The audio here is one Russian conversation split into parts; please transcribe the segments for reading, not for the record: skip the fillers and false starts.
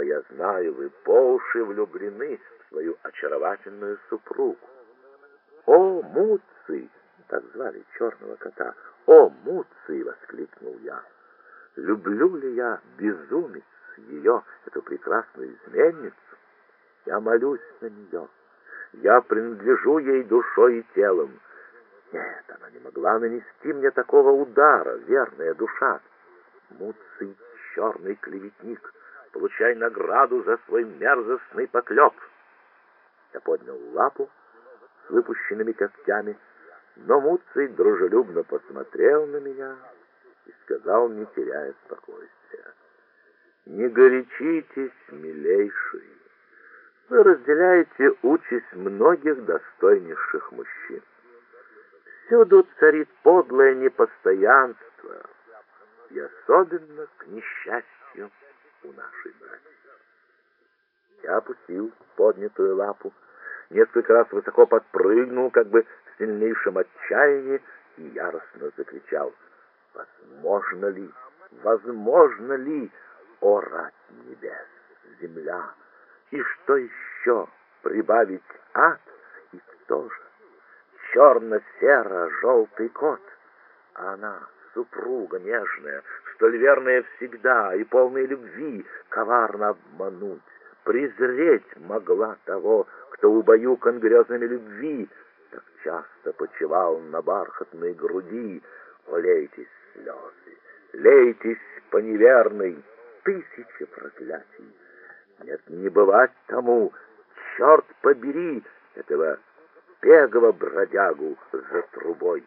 я знаю, вы по уши влюблены в свою очаровательную супругу. «О, Муций!» — так звали черного кота. «О, Муций!» — воскликнул я. «Люблю ли я, безумец, ее, эту прекрасную изменницу? Я молюсь на нее. Я принадлежу ей душой и телом. Нет, она не могла нанести мне такого удара, верная душа. Муций — черный клеветник. Получай награду за свой мерзостный поклеп». Я поднял лапу с выпущенными когтями, но Муций дружелюбно посмотрел на меня и сказал, не теряя спокойствия: «Не горячитесь, милейший. Вы разделяете участь многих достойнейших мужчин. Всюду царит подлое непостоянство, и особенно, к несчастью, у нашей братьи». Я опустил поднятую лапу, несколько раз высоко подпрыгнул, как бы в сильнейшем отчаянии, и яростно закричал: «Возможно ли, возможно ли, о рать небес, земля, и что еще прибавить ад, и кто же? Черно-серо-желтый кот, а она, супруга нежная, столь верная всегда и полная любви, коварно обмануть, презреть могла того, кто убаюкан грезами любви, так часто почивал на бархатной груди. О, лейтесь слезы, лейтесь по неверной, тысячи проклятий. Нет, не бывать тому, черт побери этого пегого бродягу за трубой.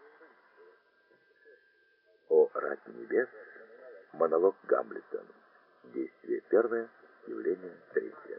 О рать небес. Монолог Гамлета. Действие первое, явление третье.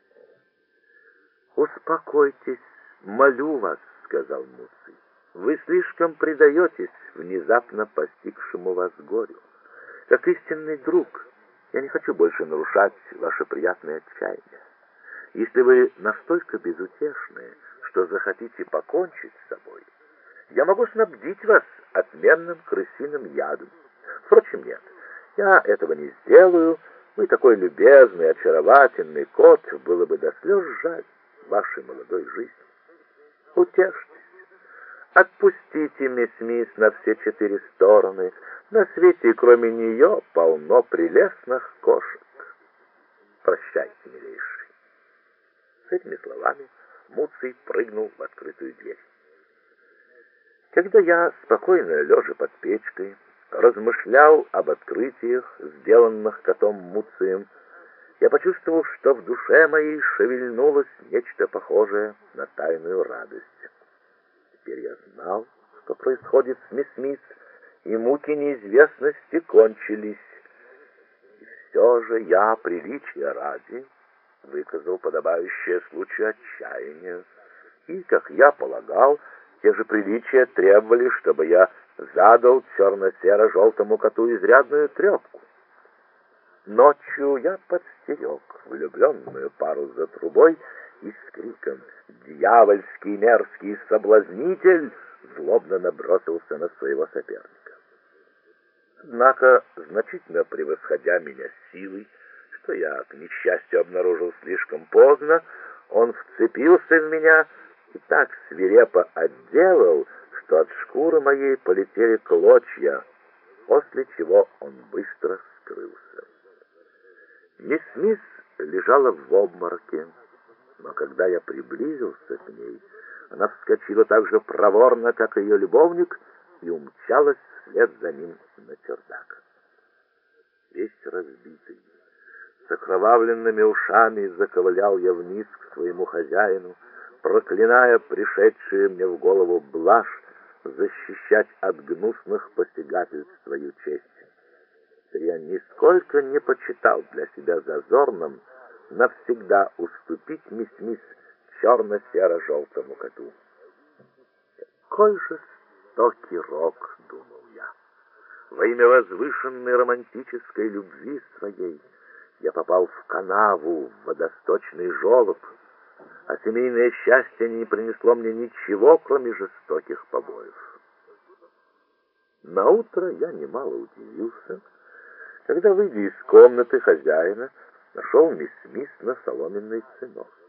«Успокойтесь, молю вас», — сказал Муций. «Вы слишком предаетесь внезапно постигшему вас горю. Как истинный друг, я не хочу больше нарушать ваше приятное отчаяние. Если вы настолько безутешны, что захотите покончить с собой, я могу снабдить вас отменным крысиным ядом. Впрочем, нет, я этого не сделаю. Вы такой любезный, очаровательный кот, было бы до слез жаль вашей молодой жизни. Утешьтесь, отпустите мисс Мисс на все 4 стороны. На свете, кроме нее, полно прелестных кошек. Прощайте, милейший». С этими словами Муций прыгнул в открытую дверь. Когда я, спокойно лежа под печкой, размышлял об открытиях, сделанных котом Муцием, я почувствовал, что в душе моей шевельнулось нечто похожее на тайную радость. Теперь я знал, что происходит с мисс Мисс, и муки неизвестности кончились. И все же я, приличия ради, выказал подобающее случаю отчаяние, и, как я полагал, те же приличия требовали, чтобы я задал черно-серо-желтому коту изрядную трепку. Ночью я подстерег влюбленную пару за трубой и с криком «Дьявольский мерзкий соблазнитель!» злобно набросился на своего соперника. Однако, значительно превосходя меня силой, что я, к несчастью, обнаружил слишком поздно, он вцепился в меня и так свирепо отделал, что от шкуры моей полетели клочья, после чего он быстро скрылся. Мисс Мисс лежала в обмороке, но когда я приблизился к ней, она вскочила так же проворно, как ее любовник, и умчалась вслед за ним на чердак. Весь разбитый, с окровавленными ушами заковылял я вниз к своему хозяину, проклиная пришедшие мне в голову блажь защищать от гнусных посягательств свою честь. Я нисколько не почитал для себя зазорным навсегда уступить мисс Мисс черно-серо-желтому коту. Какой жестокий рок, думал я. Во имя возвышенной романтической любви своей я попал в канаву, в водосточный желоб, а семейное счастье не принесло мне ничего, кроме жестоких побоев. Наутро я немало удивился, когда, выйдя из комнаты хозяина, нашел мисс Смит на соломенный циновке.